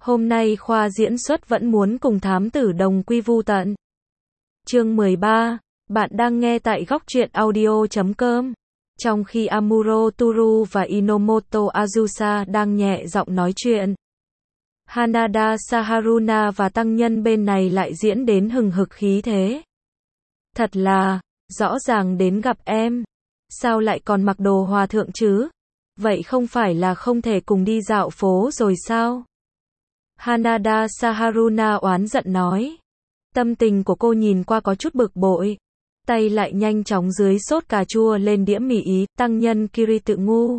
Hôm nay khoa diễn xuất vẫn muốn cùng thám tử đồng quy vu tận. Chương 13, bạn đang nghe tại góc truyện audio.com. Trong khi Amuro Toru và Inomoto Azusa đang nhẹ giọng nói chuyện, Hanada Saharuna và tăng nhân bên này lại diễn đến hừng hực khí thế. Thật là, rõ ràng đến gặp em. Sao lại còn mặc đồ hòa thượng chứ? Vậy không phải là không thể cùng đi dạo phố rồi sao? Hanada Saharuna oán giận nói. Tâm tình của cô nhìn qua có chút bực bội. Tay lại nhanh chóng dưới sốt cà chua lên đĩa mì ý, tăng nhân Kiri tự ngu.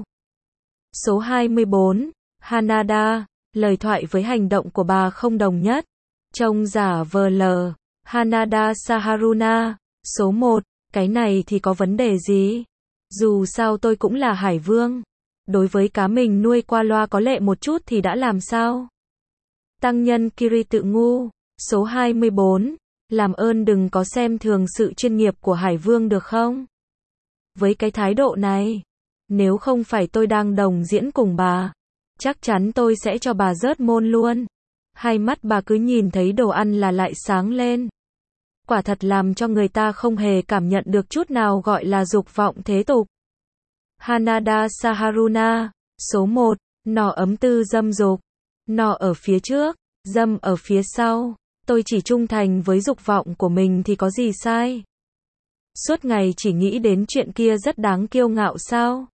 Số 24, Hanada, lời thoại với hành động của bà không đồng nhất. Trông giả vờ lờ. Hanada Saharuna, số 1, cái này thì có vấn đề gì? Dù sao tôi cũng là hải vương. Đối với cá mình nuôi qua loa có lệ một chút thì đã làm sao? Tăng nhân Kiri tự ngu, số 24, làm ơn đừng có xem thường sự chuyên nghiệp của hải vương được không? Với cái thái độ này, nếu không phải tôi đang đồng diễn cùng bà, chắc chắn tôi sẽ cho bà rớt môn luôn. Hai mắt bà cứ nhìn thấy đồ ăn là lại sáng lên. Quả thật làm cho người ta không hề cảm nhận được chút nào gọi là dục vọng thế tục. Hanada Saharuna, số 1, nọ ấm tư dâm dục. Nọ ở phía trước, dâm ở phía sau. Tôi chỉ trung thành với dục vọng của mình thì có gì sai? Suốt ngày chỉ nghĩ đến chuyện kia rất đáng kiêu ngạo sao?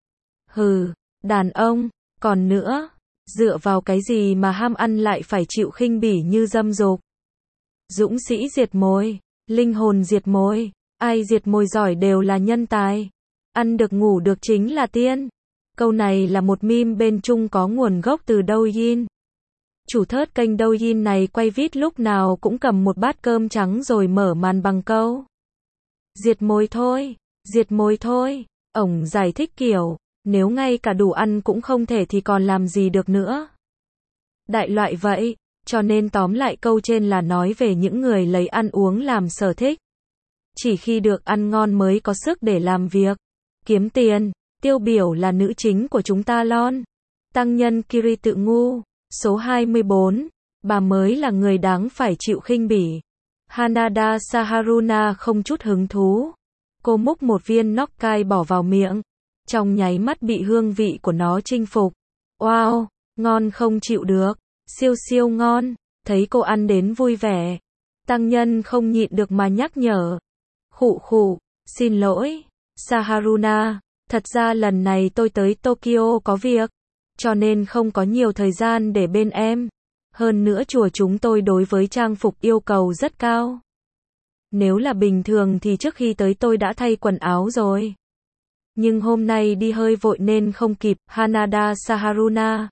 Hừ, đàn ông, còn nữa, dựa vào cái gì mà ham ăn lại phải chịu khinh bỉ như dâm dục? Dũng sĩ diệt mồi, linh hồn diệt mồi, ai diệt mồi giỏi đều là nhân tài. Ăn được ngủ được chính là tiên. Câu này là một meme bên Trung có nguồn gốc từ Douyin. Chủ thớt kênh Douyin này quay vít lúc nào cũng cầm một bát cơm trắng rồi mở màn bằng câu diệt mồi thôi, diệt mồi thôi. Ổng giải thích kiểu, nếu ngay cả đủ ăn cũng không thể thì còn làm gì được nữa. Đại loại vậy, cho nên tóm lại câu trên là nói về những người lấy ăn uống làm sở thích. Chỉ khi được ăn ngon mới có sức để làm việc, kiếm tiền, tiêu biểu là nữ chính của chúng ta lon. Tăng nhân Kiri tự ngu, số 24, bà mới là người đáng phải chịu khinh bỉ. Hanada Saharuna không chút hứng thú. Cô múc một viên Nokkai bỏ vào miệng. Trong nháy mắt bị hương vị của nó chinh phục. Wow, ngon không chịu được. Siêu siêu ngon. Thấy cô ăn đến vui vẻ, tăng nhân không nhịn được mà nhắc nhở. Khụ khụ, xin lỗi, Saharuna. Thật ra lần này tôi tới Tokyo có việc, cho nên không có nhiều thời gian để bên em. Hơn nữa chùa chúng tôi đối với trang phục yêu cầu rất cao. Nếu là bình thường thì trước khi tới tôi đã thay quần áo rồi. Nhưng hôm nay đi hơi vội nên không kịp. Hanada Saharuna,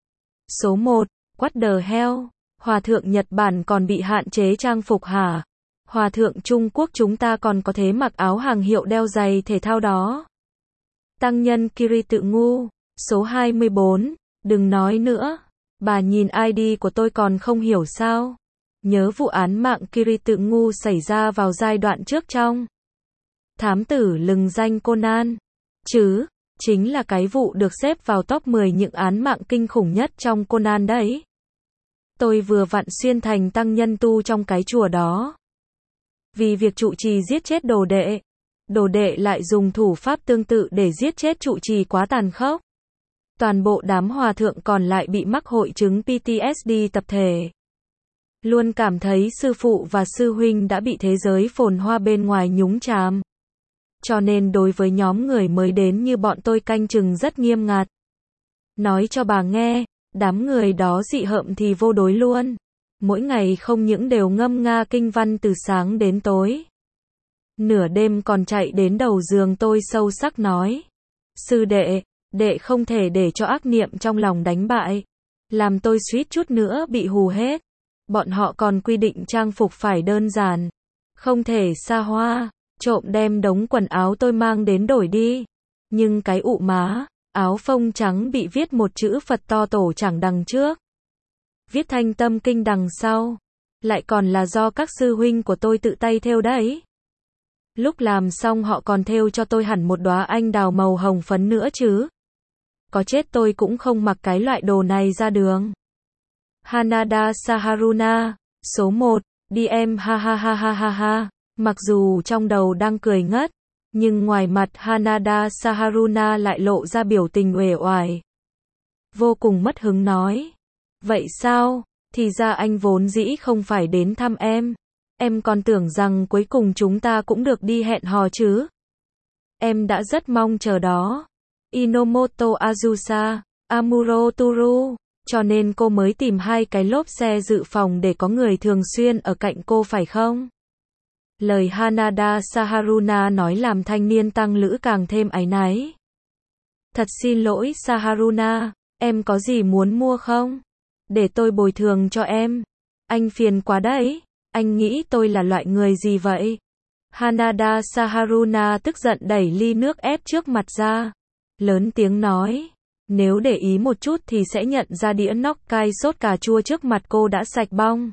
số 1, what the hell? Hòa thượng Nhật Bản còn bị hạn chế trang phục hả? Hòa thượng Trung Quốc chúng ta còn có thể mặc áo hàng hiệu đeo giày thể thao đó. Tăng nhân Kiri tự ngu, số 24, đừng nói nữa. Bà nhìn ID của tôi còn không hiểu sao? Nhớ vụ án mạng Kiri tự ngu xảy ra vào giai đoạn trước trong Thám tử lừng danh Conan. Chứ, chính là cái vụ được xếp vào top 10 những án mạng kinh khủng nhất trong Conan đấy. Tôi vừa vặn xuyên thành tăng nhân tu trong cái chùa đó. Vì việc trụ trì giết chết đồ đệ lại dùng thủ pháp tương tự để giết chết trụ trì quá tàn khốc. Toàn bộ đám hòa thượng còn lại bị mắc hội chứng PTSD tập thể. Luôn cảm thấy sư phụ và sư huynh đã bị thế giới phồn hoa bên ngoài nhúng chàm. Cho nên đối với nhóm người mới đến như bọn tôi canh chừng rất nghiêm ngặt. Nói cho bà nghe, đám người đó dị hợm thì vô đối luôn. Mỗi ngày không những đều ngâm nga kinh văn từ sáng đến tối. Nửa đêm còn chạy đến đầu giường tôi sâu sắc nói. Sư đệ, đệ không thể để cho ác niệm trong lòng đánh bại. Làm tôi suýt chút nữa bị hù hết. Bọn họ còn quy định trang phục phải đơn giản. Không thể xa hoa, trộm đem đống quần áo tôi mang đến đổi đi. Nhưng cái ụ má, áo phông trắng bị viết một chữ Phật to tổ chẳng đằng trước. Viết thanh tâm kinh đằng sau. Lại còn là do các sư huynh của tôi tự tay thêu đấy. Lúc làm xong họ còn thêu cho tôi hẳn một đóa anh đào màu hồng phấn nữa chứ. Có chết tôi cũng không mặc cái loại đồ này ra đường. Hanada Saharuna, số 1, đi em ha ha ha ha ha ha. Mặc dù trong đầu đang cười ngất, nhưng ngoài mặt Hanada Saharuna lại lộ ra biểu tình uể oải. Vô cùng mất hứng nói. Vậy sao? Thì ra anh vốn dĩ không phải đến thăm em. Em còn tưởng rằng cuối cùng chúng ta cũng được đi hẹn hò chứ. Em đã rất mong chờ đó. Inomoto Azusa, Amuro Toru. Cho nên cô mới tìm 2 cái lốp xe dự phòng để có người thường xuyên ở cạnh cô phải không? Lời Hanada Saharuna nói làm thanh niên tăng lữ càng thêm áy náy. Thật xin lỗi Saharuna, em có gì muốn mua không? Để tôi bồi thường cho em. Anh phiền quá đấy, anh nghĩ tôi là loại người gì vậy? Hanada Saharuna tức giận đẩy ly nước ép trước mặt ra. Lớn tiếng nói. Nếu để ý một chút thì sẽ nhận ra đĩa Nokkai sốt cà chua trước mặt cô đã sạch bong.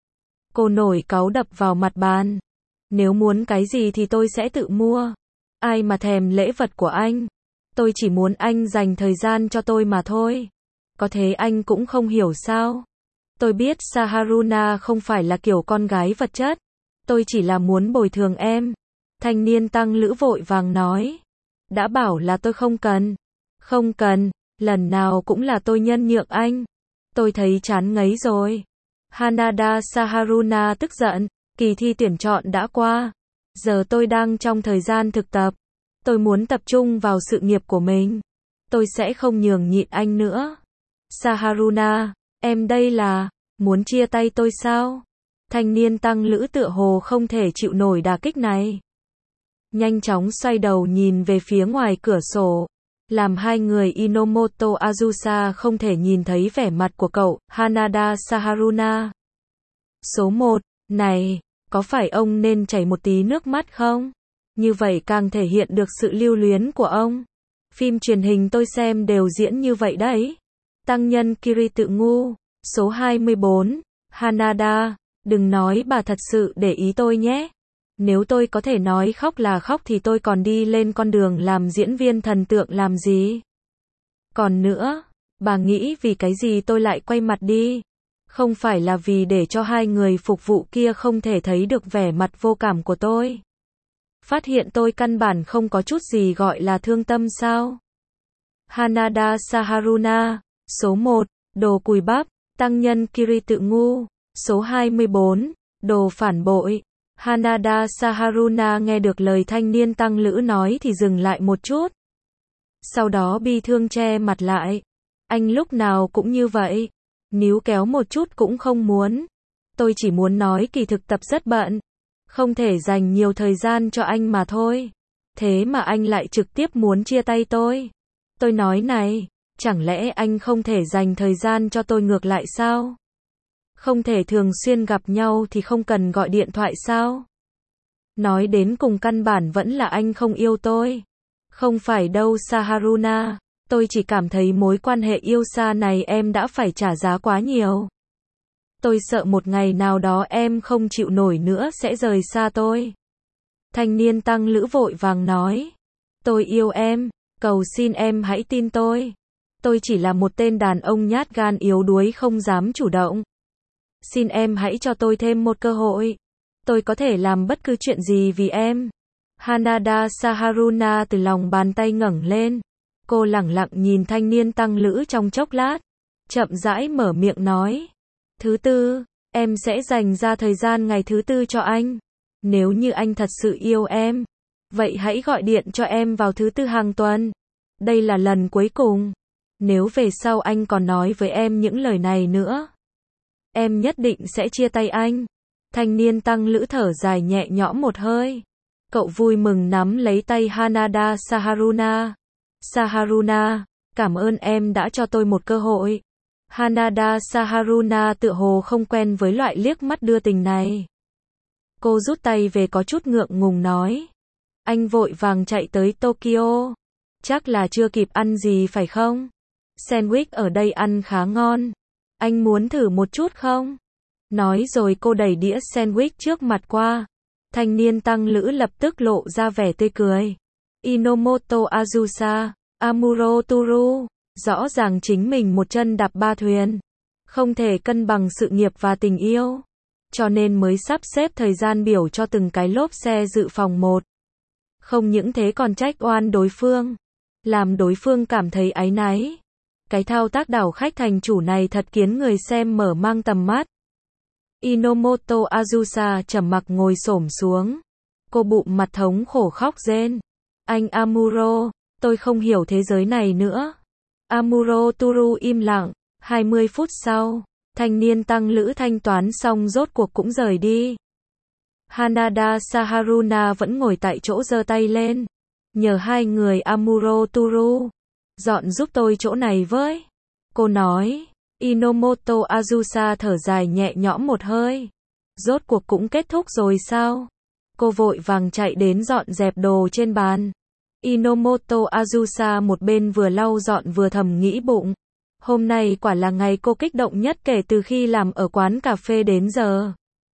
Cô nổi cáu đập vào mặt bàn. Nếu muốn cái gì thì tôi sẽ tự mua. Ai mà thèm lễ vật của anh. Tôi chỉ muốn anh dành thời gian cho tôi mà thôi. Có thế anh cũng không hiểu sao? Tôi biết Saharuna không phải là kiểu con gái vật chất. Tôi chỉ là muốn bồi thường em. Thanh niên tăng lữ vội vàng nói. Đã bảo là tôi không cần. Không cần, lần nào cũng là tôi nhân nhượng anh. Tôi thấy chán ngấy rồi. Hanada Saharuna tức giận. Kỳ thi tuyển chọn đã qua. Giờ tôi đang trong thời gian thực tập. Tôi muốn tập trung vào sự nghiệp của mình. Tôi sẽ không nhường nhịn anh nữa. Saharuna, em đây là muốn chia tay tôi sao? Thanh niên tăng lữ tựa hồ không thể chịu nổi đả kích này. Nhanh chóng xoay đầu nhìn về phía ngoài cửa sổ. Làm 2 người Inomoto Azusa không thể nhìn thấy vẻ mặt của cậu, Hanada Saharuna. Số 1, này, có phải ông nên chảy một tí nước mắt không? Như vậy càng thể hiện được sự lưu luyến của ông. Phim truyền hình tôi xem đều diễn như vậy đấy. Tăng nhân Kiri tự ngu. Số 24, Hanada, đừng nói bà thật sự để ý tôi nhé. Nếu tôi có thể nói khóc là khóc thì tôi còn đi lên con đường làm diễn viên thần tượng làm gì? Còn nữa, bà nghĩ vì cái gì tôi lại quay mặt đi? Không phải là vì để cho 2 người phục vụ kia không thể thấy được vẻ mặt vô cảm của tôi. Phát hiện tôi căn bản không có chút gì gọi là thương tâm sao? Hanada Saharuna, số 1, đồ cùi bắp, tăng nhân Kiri tự ngu. Số 24, đồ phản bội. Hanada Saharuna nghe được lời thanh niên tăng lữ nói thì dừng lại một chút. Sau đó bi thương che mặt lại. Anh lúc nào cũng như vậy. Níu kéo một chút cũng không muốn. Tôi chỉ muốn nói kỳ thực tập rất bận. Không thể dành nhiều thời gian cho anh mà thôi. Thế mà anh lại trực tiếp muốn chia tay tôi. Tôi nói này, chẳng lẽ anh không thể dành thời gian cho tôi ngược lại sao? Không thể thường xuyên gặp nhau thì không cần gọi điện thoại sao? Nói đến cùng căn bản vẫn là anh không yêu tôi. Không phải đâu Saharuna, tôi chỉ cảm thấy mối quan hệ yêu xa này em đã phải trả giá quá nhiều. Tôi sợ một ngày nào đó em không chịu nổi nữa sẽ rời xa tôi. Thanh niên tăng lữ vội vàng nói. Tôi yêu em, cầu xin em hãy tin tôi. Tôi chỉ là một tên đàn ông nhát gan yếu đuối không dám chủ động. Xin em hãy cho tôi thêm một cơ hội. Tôi có thể làm bất cứ chuyện gì vì em. Hanada Saharuna từ lòng bàn tay ngẩng lên. Cô lẳng lặng nhìn thanh niên tăng lữ trong chốc lát. Chậm rãi mở miệng nói. Thứ tư, em sẽ dành ra thời gian ngày thứ tư cho anh. Nếu như anh thật sự yêu em, vậy hãy gọi điện cho em vào thứ tư hàng tuần. Đây là lần cuối cùng. Nếu về sau anh còn nói với em những lời này nữa, em nhất định sẽ chia tay anh. Thanh niên tăng lữ thở dài nhẹ nhõm một hơi. Cậu vui mừng nắm lấy tay Hanada Saharuna. Saharuna, cảm ơn em đã cho tôi một cơ hội. Hanada Saharuna tựa hồ không quen với loại liếc mắt đưa tình này. Cô rút tay về có chút ngượng ngùng nói. Anh vội vàng chạy tới Tokyo. Chắc là chưa kịp ăn gì phải không? Sandwich ở đây ăn khá ngon. Anh muốn thử một chút không? Nói rồi cô đẩy đĩa sandwich trước mặt qua. Thanh niên tăng lữ lập tức lộ ra vẻ tươi cười. Inomoto Azusa, Amuro Toru, rõ ràng chính mình một chân đạp ba thuyền. Không thể cân bằng sự nghiệp và tình yêu. Cho nên mới sắp xếp thời gian biểu cho từng cái lốp xe dự phòng một. Không những thế còn trách oan đối phương. Làm đối phương cảm thấy áy náy. Cái thao tác đảo khách thành chủ này thật khiến người xem mở mang tầm mắt. Inomoto Azusa trầm mặc ngồi xổm xuống. Cô bụng mặt thống khổ khóc rên. Anh Amuro, tôi không hiểu thế giới này nữa. Amuro Toru im lặng. 20 phút sau, thanh niên tăng lữ thanh toán xong rốt cuộc cũng rời đi. Hanada Saharuna vẫn ngồi tại chỗ giơ tay lên. Nhờ hai người Amuro Toru, dọn giúp tôi chỗ này với. Cô nói. Inomoto Azusa thở dài nhẹ nhõm một hơi. Rốt cuộc cũng kết thúc rồi sao? Cô vội vàng chạy đến dọn dẹp đồ trên bàn. Inomoto Azusa một bên vừa lau dọn vừa thầm nghĩ bụng. Hôm nay quả là ngày cô kích động nhất kể từ khi làm ở quán cà phê đến giờ.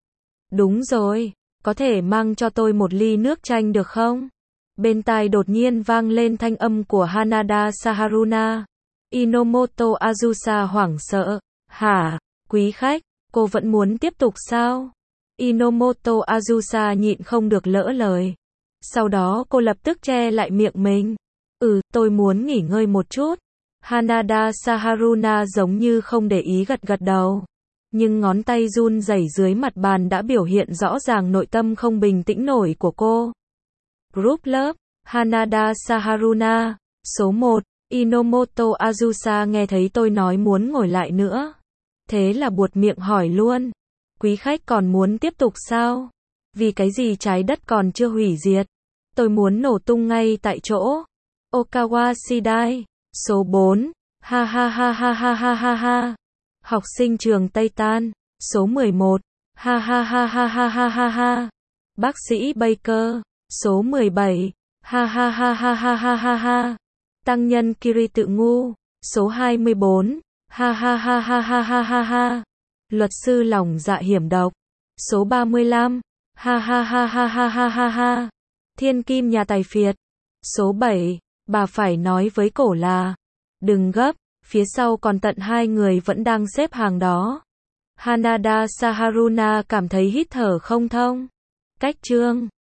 Đúng rồi, có thể mang cho tôi một ly nước chanh được không? Bên tai đột nhiên vang lên thanh âm của Hanada Saharuna. Inomoto Azusa hoảng sợ. Hả, quý khách, cô vẫn muốn tiếp tục sao? Inomoto Azusa nhịn không được lỡ lời. Sau đó cô lập tức che lại miệng mình. Tôi muốn nghỉ ngơi một chút. Hanada Saharuna giống như không để ý gật gật đầu. Nhưng ngón tay run rẩy dưới mặt bàn đã biểu hiện rõ ràng nội tâm không bình tĩnh nổi của cô. Group lớp, Hanada Saharuna, số 1, Inomoto Azusa nghe thấy tôi nói muốn ngồi lại nữa. Thế là buột miệng hỏi luôn. Quý khách còn muốn tiếp tục sao? Vì cái gì trái đất còn chưa hủy diệt? Tôi muốn nổ tung ngay tại chỗ. Okawa Shidai, số 4, ha ha ha ha ha ha ha ha. Học sinh trường Tây Tan, số 11, ha ha ha ha ha ha ha ha. Bác sĩ Baker, số 17, ha ha ha ha ha ha ha ha. Tăng nhân Kiri tự ngu, số 24, ha ha ha ha ha ha ha ha. Luật sư lòng dạ hiểm độc, số 35, ha ha ha ha ha ha ha ha. Thiên kim nhà tài phiệt, số 7, bà phải nói với cổ là, đừng gấp, phía sau còn tận 2 người vẫn đang xếp hàng đó. Hanada Saharuna cảm thấy hít thở không thông. Cách chương